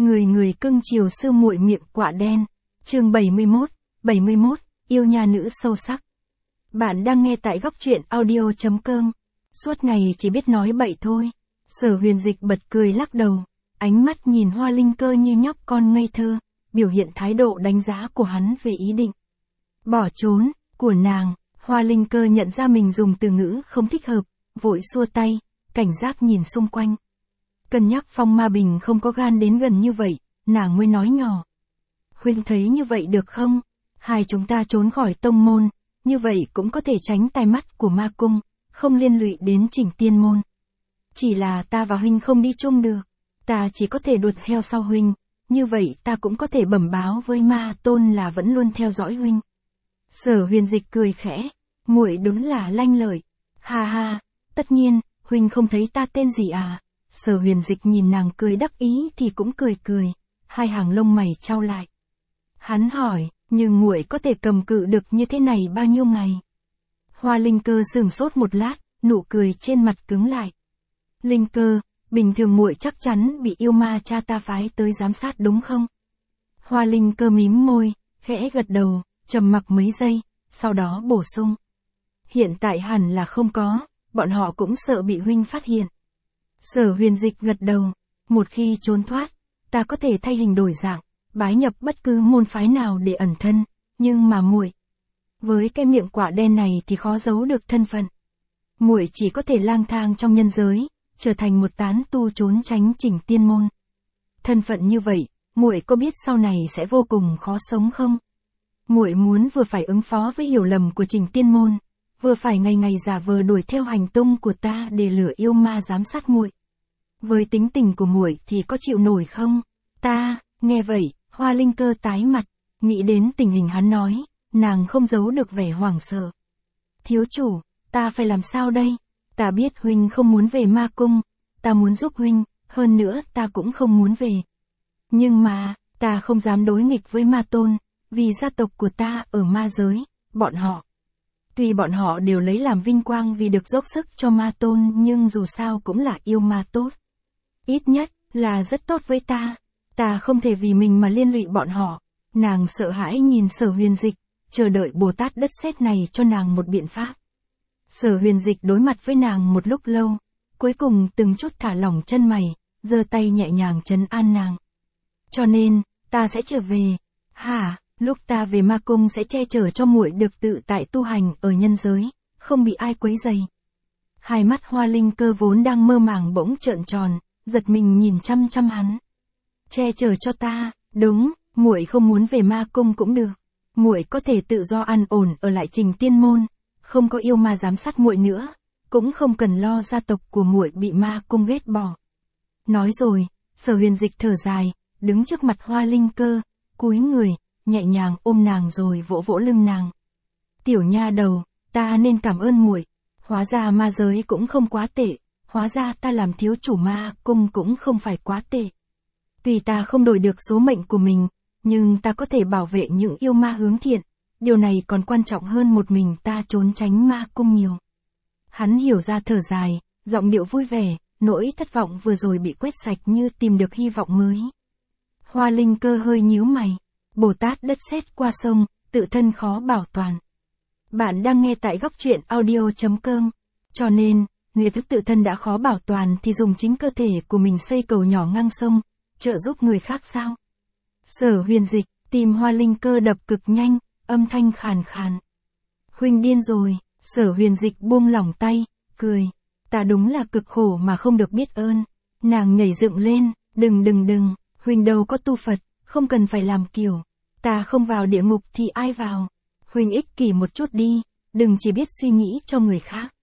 Người người cưng chiều sư muội miệng quạ đen. Chương 71, yêu nha nữ sâu sắc. Bạn đang nghe tại góc truyện audio.com. Suốt ngày chỉ biết nói bậy thôi. Sở Huyền Dịch bật cười lắc đầu, ánh mắt nhìn Hoa Linh Cơ như nhóc con ngây thơ, biểu hiện thái độ đánh giá của hắn về ý định bỏ trốn của nàng. Hoa Linh Cơ nhận ra mình dùng từ ngữ không thích hợp, vội xua tay, cảnh giác nhìn xung quanh. Cân nhắc Phong Ma Bình không có gan đến gần như vậy, nàng mới nói nhỏ. Huynh thấy như vậy được không? Hai chúng ta trốn khỏi tông môn, như vậy cũng có thể tránh tai mắt của ma cung, không liên lụy đến Chỉnh Tiên môn. Chỉ là ta và huynh không đi chung được, ta chỉ có thể đuổi theo sau huynh, như vậy ta cũng có thể bẩm báo với ma tôn là vẫn luôn theo dõi huynh. Sở Huyền Dịch cười khẽ, muội đúng là lanh lợi. Ha ha, tất nhiên, huynh không thấy ta tên gì à? Sở Huyền Dịch nhìn nàng cười đắc ý thì cũng cười cười, hai hàng lông mày chau lại. Hắn hỏi, nhưng muội có thể cầm cự được như thế này bao nhiêu ngày? Hoa Linh Cơ sửng sốt một lát, nụ cười trên mặt cứng lại. Linh Cơ, bình thường muội chắc chắn bị yêu ma cha ta phái tới giám sát đúng không? Hoa Linh Cơ mím môi, khẽ gật đầu, trầm mặc mấy giây, sau đó bổ sung. Hiện tại hẳn là không có, bọn họ cũng sợ bị huynh phát hiện. Sở Huyền Dịch gật đầu, một khi trốn thoát, ta có thể thay hình đổi dạng, bái nhập bất cứ môn phái nào để ẩn thân, nhưng mà muội, với cái miệng quạ đen này thì khó giấu được thân phận. Muội chỉ có thể lang thang trong nhân giới, trở thành một tán tu trốn tránh Chỉnh Tiên môn. Thân phận như vậy, muội có biết sau này sẽ vô cùng khó sống không? Muội muốn vừa phải ứng phó với hiểu lầm của Chỉnh Tiên môn, vừa phải ngày ngày giả vờ đuổi theo hành tung của ta để lừa yêu ma giám sát muội. Với tính tình của muội thì có chịu nổi không? Ta, nghe vậy, Hoa Linh Cơ tái mặt, nghĩ đến tình hình hắn nói, nàng không giấu được vẻ hoảng sợ. Thiếu chủ, ta phải làm sao đây? Ta biết huynh không muốn về ma cung, ta muốn giúp huynh, hơn nữa ta cũng không muốn về. Nhưng mà, ta không dám đối nghịch với ma tôn, vì gia tộc của ta ở ma giới, bọn họ. Tuy bọn họ đều lấy làm vinh quang vì được dốc sức cho ma tôn nhưng dù sao cũng là yêu ma tốt. Ít nhất, là rất tốt với ta. Ta không thể vì mình mà liên lụy bọn họ. Nàng sợ hãi nhìn Sở Huyền Dịch, chờ đợi Bồ Tát đất sét này cho nàng một biện pháp. Sở Huyền Dịch đối mặt với nàng một lúc lâu, cuối cùng từng chút thả lỏng chân mày, giơ tay nhẹ nhàng trấn an nàng. Cho nên, ta sẽ trở về. Hả? Lúc ta về ma cung sẽ che chở cho muội được tự tại tu hành ở nhân giới, không bị ai quấy rầy. Hai mắt Hoa Linh Cơ vốn đang mơ màng bỗng trợn tròn, giật mình nhìn chăm chăm hắn. Che chở cho ta, đúng, muội không muốn về ma cung cũng được. Muội có thể tự do an ổn ở lại Chỉnh Tiên môn, không có yêu ma giám sát muội nữa, cũng không cần lo gia tộc của muội bị ma cung ghét bỏ. Nói rồi, Sở Huyền Dịch thở dài, đứng trước mặt Hoa Linh Cơ, cúi người, nhẹ nhàng ôm nàng rồi vỗ vỗ lưng nàng. Tiểu nha đầu, ta nên cảm ơn muội. Hóa ra ma giới cũng không quá tệ, hóa ra ta làm thiếu chủ ma cung cũng không phải quá tệ. Tuy ta không đổi được số mệnh của mình, nhưng ta có thể bảo vệ những yêu ma hướng thiện, điều này còn quan trọng hơn một mình ta trốn tránh ma cung nhiều. Hắn hiểu ra thở dài, giọng điệu vui vẻ, nỗi thất vọng vừa rồi bị quét sạch như tìm được hy vọng mới. Hoa Linh Cơ hơi nhíu mày. Bồ Tát đất sét qua sông, tự thân khó bảo toàn. Bạn đang nghe tại góc truyện audio.com. Cho nên, người thức tự thân đã khó bảo toàn thì dùng chính cơ thể của mình xây cầu nhỏ ngang sông, trợ giúp người khác sao? Sở Huyền Dịch, tim Hoa Linh Cơ đập cực nhanh, âm thanh khàn khàn. Huynh điên rồi, Sở Huyền Dịch buông lỏng tay, cười. Ta đúng là cực khổ mà không được biết ơn. Nàng nhảy dựng lên, đừng, huynh đâu có tu Phật. Không cần phải làm kiểu, ta không vào địa ngục thì ai vào. Huynh ích kỷ một chút đi, đừng chỉ biết suy nghĩ cho người khác.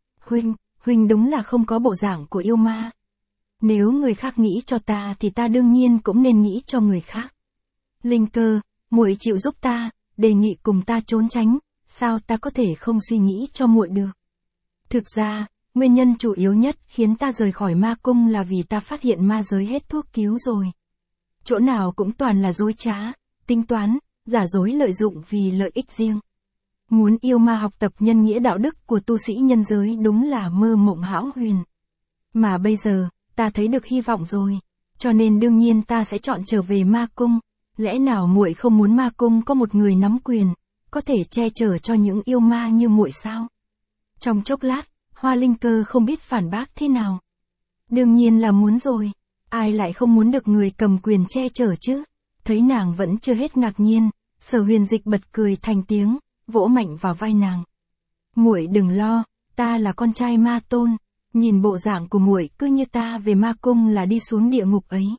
Huynh đúng là không có bộ dạng của yêu ma. Nếu người khác nghĩ cho ta thì ta đương nhiên cũng nên nghĩ cho người khác. Linh Cơ, muội chịu giúp ta, đề nghị cùng ta trốn tránh, sao ta có thể không suy nghĩ cho muội được. Thực ra, nguyên nhân chủ yếu nhất khiến ta rời khỏi ma cung là vì ta phát hiện ma giới hết thuốc cứu rồi. Chỗ nào cũng toàn là dối trá, tính toán, giả dối lợi dụng vì lợi ích riêng. Muốn yêu ma học tập nhân nghĩa đạo đức của tu sĩ nhân giới đúng là mơ mộng hão huyền. Mà bây giờ, ta thấy được hy vọng rồi. cho nên đương nhiên ta sẽ chọn trở về ma cung. Lẽ nào muội không muốn ma cung có một người nắm quyền, có thể che chở cho những yêu ma như muội sao? Trong chốc lát, Hoa Linh Cơ không biết phản bác thế nào. Đương nhiên là muốn rồi, ai lại không muốn được người cầm quyền che chở chứ? Thấy nàng vẫn chưa hết ngạc nhiên, Sở Huyền Dịch bật cười thành tiếng, vỗ mạnh vào vai nàng. Muội đừng lo, ta là con trai Ma Tôn, nhìn bộ dạng của muội cứ như ta về ma cung là đi xuống địa ngục ấy.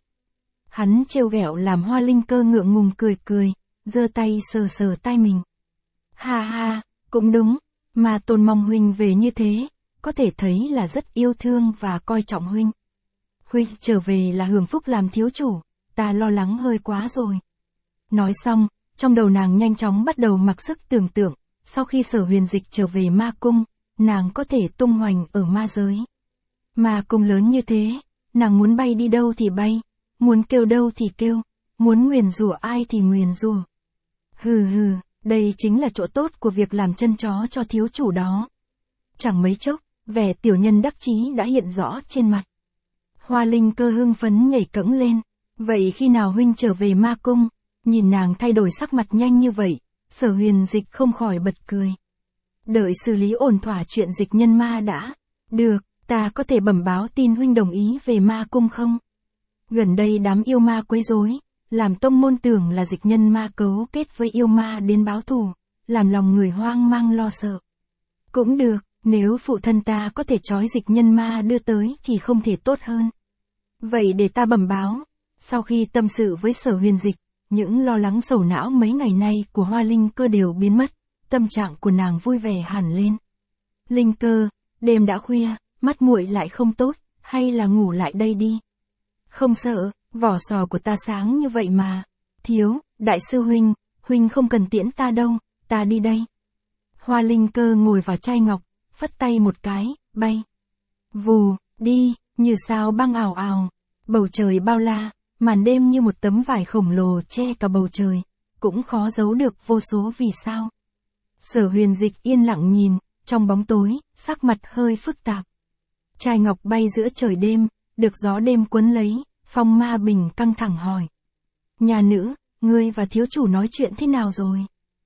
Hắn trêu ghẹo làm Hoa Linh Cơ ngượng ngùng cười cười, giơ tay sờ sờ tai mình. Ha ha, cũng đúng, Ma Tôn mong huynh về như thế, có thể thấy là rất yêu thương và coi trọng huynh. Huynh trở về là hưởng phúc làm thiếu chủ, ta lo lắng hơi quá rồi. Nói xong, trong đầu nàng nhanh chóng bắt đầu mặc sức tưởng tượng, sau khi Sở Huyền Dịch trở về ma cung, nàng có thể tung hoành ở ma giới. Ma cung lớn như thế, nàng muốn bay đi đâu thì bay, muốn kêu đâu thì kêu, muốn nguyền rủa ai thì nguyền rủa. Hừ hừ, đây chính là chỗ tốt của việc làm chân chó cho thiếu chủ đó. Chẳng mấy chốc, vẻ tiểu nhân đắc chí đã hiện rõ trên mặt. Hoa Linh Cơ hưng phấn nhảy cẫng lên. Vậy khi nào huynh trở về ma cung? Nhìn nàng thay đổi sắc mặt nhanh như vậy, Sở Huyền Dịch không khỏi bật cười. Đợi xử lý ổn thỏa chuyện dịch nhân ma đã. Được, ta có thể bẩm báo tin huynh đồng ý về ma cung không? Gần đây đám yêu ma quấy rối, làm tông môn tưởng là dịch nhân ma cấu kết với yêu ma đến báo thù, làm lòng người hoang mang lo sợ. Cũng được, nếu phụ thân ta có thể trói dịch nhân ma đưa tới thì không thể tốt hơn. Vậy để ta bẩm báo. Sau khi tâm sự với Sở Huyền Dịch, những lo lắng sầu não mấy ngày nay của Hoa Linh Cơ đều biến mất, tâm trạng của nàng vui vẻ hẳn lên. Linh Cơ, đêm đã khuya, mắt muội lại không tốt, hay là ngủ lại đây đi. Không sợ, vỏ sò của ta sáng như vậy mà. Thiếu, đại sư huynh không cần tiễn ta đâu, ta đi đây. Hoa Linh Cơ ngồi vào chai ngọc, phất tay một cái, bay. Vù, đi, như sao băng ảo ảo. Bầu trời bao la, màn đêm như một tấm vải khổng lồ che cả bầu trời, cũng khó giấu được vô số vì sao. Sở Huyền Dịch yên lặng nhìn, trong bóng tối, sắc mặt hơi phức tạp. Chai ngọc bay giữa trời đêm, được gió đêm cuốn lấy, Phong Ma Bình căng thẳng hỏi. Nhà nữ, ngươi và thiếu chủ nói chuyện thế nào rồi?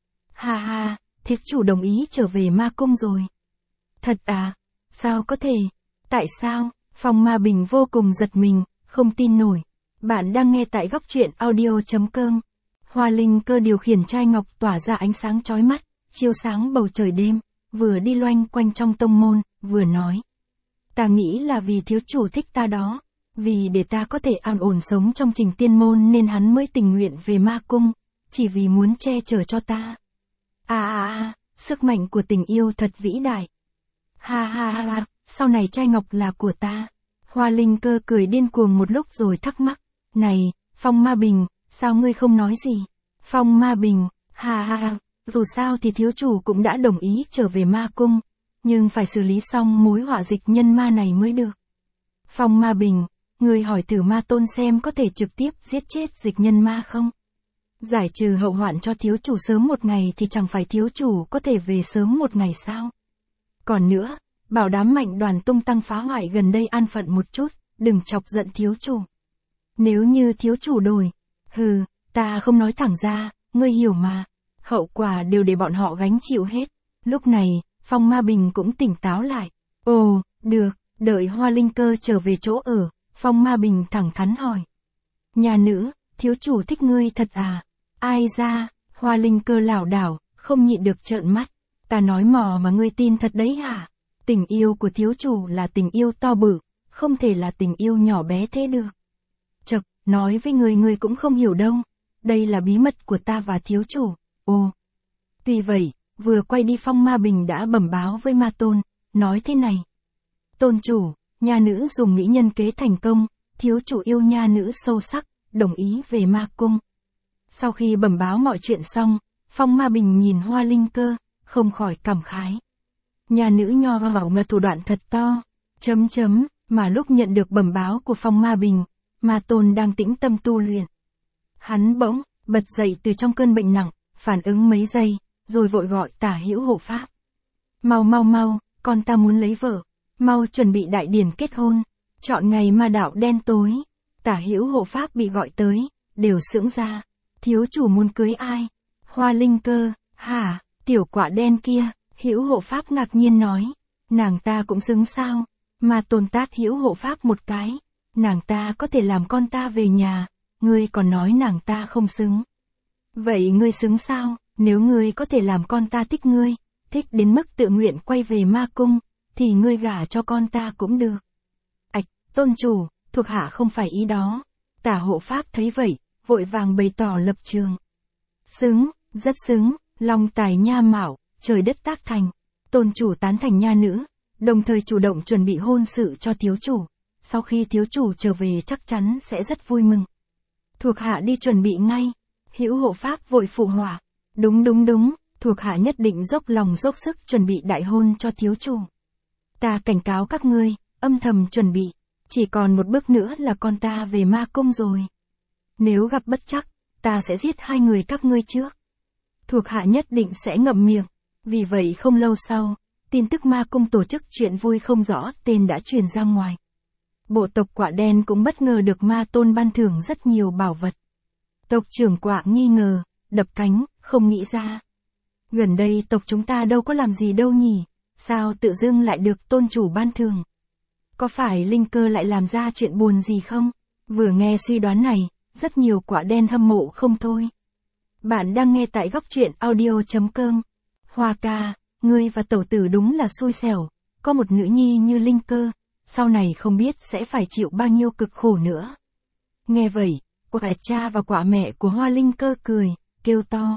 Ha ha, thiếu chủ đồng ý trở về ma cung rồi. Thật à? Sao có thể? Tại sao? Phong Ma Bình vô cùng giật mình, không tin nổi. Bạn đang nghe tại góc truyện audio.com. Hoa Linh Cơ điều khiển chai ngọc tỏa ra ánh sáng chói mắt, chiếu sáng bầu trời đêm, vừa đi loanh quanh trong tông môn, vừa nói. Ta nghĩ là vì thiếu chủ thích ta đó, vì để ta có thể an ổn sống trong trình tiên môn nên hắn mới tình nguyện về ma cung, chỉ vì muốn che chở cho ta. Sức mạnh của tình yêu thật vĩ đại. Ha, sau này chai ngọc là của ta. Hoa Linh Cơ cười điên cuồng một lúc rồi thắc mắc. Này, Phong Ma Bình, sao ngươi không nói gì? Phong Ma Bình, ha, dù sao thì thiếu chủ cũng đã đồng ý trở về ma cung, nhưng phải xử lý xong mối họa dịch nhân ma này mới được. Phong Ma Bình, ngươi hỏi thử Ma Tôn xem có thể trực tiếp giết chết dịch nhân ma không? Giải trừ hậu hoạn cho thiếu chủ sớm một ngày thì chẳng phải thiếu chủ có thể về sớm một ngày sao? Còn nữa, bảo đám Mạnh Đoàn tung tăng phá hoại gần đây an phận một chút, đừng chọc giận thiếu chủ. Nếu như thiếu chủ đổi, ta không nói thẳng ra, ngươi hiểu mà, hậu quả đều để bọn họ gánh chịu hết. Lúc này, Phong Ma Bình cũng tỉnh táo lại. Ồ, được, đợi Hoa Linh Cơ trở về chỗ ở, Phong Ma Bình thẳng thắn hỏi. Nhà nữ, thiếu chủ thích ngươi thật à? Ai ra? Hoa Linh Cơ lảo đảo, không nhịn được trợn mắt. Ta nói mò mà ngươi tin thật đấy hả? Tình yêu của thiếu chủ là tình yêu to bự, không thể là tình yêu nhỏ bé thế được. Chậc, nói với ngươi cũng không hiểu đâu. Đây là bí mật của ta và thiếu chủ. Ồ. Tuy vậy, vừa quay đi Phong Ma Bình đã bẩm báo với Ma Tôn, nói thế này. Tôn chủ, nha nữ dùng mỹ nhân kế thành công, thiếu chủ yêu nha nữ sâu sắc, đồng ý về ma cung. Sau khi bẩm báo mọi chuyện xong, Phong Ma Bình nhìn Hoa Linh Cơ, không khỏi cảm khái. Nha nữ nho vào mà thủ đoạn thật to. Mà lúc nhận được bẩm báo của Phong Ma Bình, Ma Tôn đang tĩnh tâm tu luyện. Hắn bỗng bật dậy từ trong cơn bệnh nặng, phản ứng mấy giây, rồi vội gọi Tả Hữu hộ pháp. Mau, con ta muốn lấy vợ, mau chuẩn bị đại điển kết hôn, chọn ngày ma đạo đen tối. Tả Hữu hộ pháp bị gọi tới, đều sững ra. Thiếu chủ muốn cưới ai? Hoa Linh Cơ, hả, tiểu quạ đen kia, Hữu hộ pháp ngạc nhiên nói. Nàng ta cũng xứng sao? Mà Tôn tát Hữu hộ pháp một cái. Nàng ta có thể làm con ta về nhà, ngươi còn nói nàng ta không xứng. Vậy ngươi xứng sao? Nếu ngươi có thể làm con ta thích ngươi, thích đến mức tự nguyện quay về ma cung, thì ngươi gả cho con ta cũng được. Ạch, tôn chủ, thuộc hạ không phải ý đó. Tả hộ pháp thấy vậy, vội vàng bày tỏ lập trường. Xứng, rất xứng, long tài nha mạo, trời đất tác thành. Tôn chủ tán thành nha nữ, đồng thời chủ động chuẩn bị hôn sự cho thiếu chủ. Sau khi thiếu chủ trở về chắc chắn sẽ rất vui mừng. Thuộc hạ đi chuẩn bị ngay. Hữu hộ pháp vội phụ họa. Đúng, thuộc hạ nhất định dốc lòng dốc sức chuẩn bị đại hôn cho thiếu chủ. Ta cảnh cáo các ngươi, âm thầm chuẩn bị. Chỉ còn một bước nữa là con ta về ma cung rồi. Nếu gặp bất trắc, ta sẽ giết hai người các ngươi trước. Thuộc hạ nhất định sẽ ngậm miệng. Vì vậy không lâu sau, tin tức ma cung tổ chức chuyện vui không rõ tên đã truyền ra ngoài. Bộ tộc quạ đen cũng bất ngờ được ma tôn ban thưởng rất nhiều bảo vật. Tộc trưởng quạ nghi ngờ, đập cánh, không nghĩ ra. Gần đây tộc chúng ta đâu có làm gì đâu nhỉ, sao tự dưng lại được tôn chủ ban thưởng? Có phải Linh Cơ lại làm ra chuyện buồn gì không? Vừa nghe suy đoán này, rất nhiều quạ đen hâm mộ không thôi. Bạn đang nghe tại góc truyện audio.com. Hoa ca, ngươi và tẩu tử đúng là xui xẻo, có một nữ nhi như Linh Cơ, sau này không biết sẽ phải chịu bao nhiêu cực khổ nữa. Nghe vậy, quả cha và quả mẹ của Hoa Linh Cơ cười, kêu to.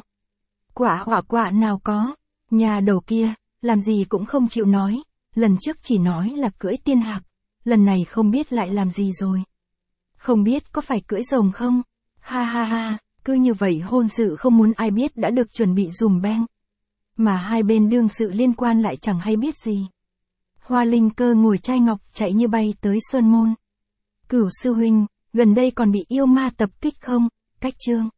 Quả nào có, nhà đầu kia, làm gì cũng không chịu nói, lần trước chỉ nói là cưỡi tiên hạc, lần này không biết lại làm gì rồi. Không biết có phải cưỡi rồng không? Ha, cứ như vậy hôn sự không muốn ai biết đã được chuẩn bị dùm beng. Mà hai bên đương sự liên quan lại chẳng hay biết gì. Hoa Linh Cơ ngồi chai ngọc chạy như bay tới Sơn Môn. Cửu sư huynh, gần đây còn bị yêu ma tập kích không? Cách chương.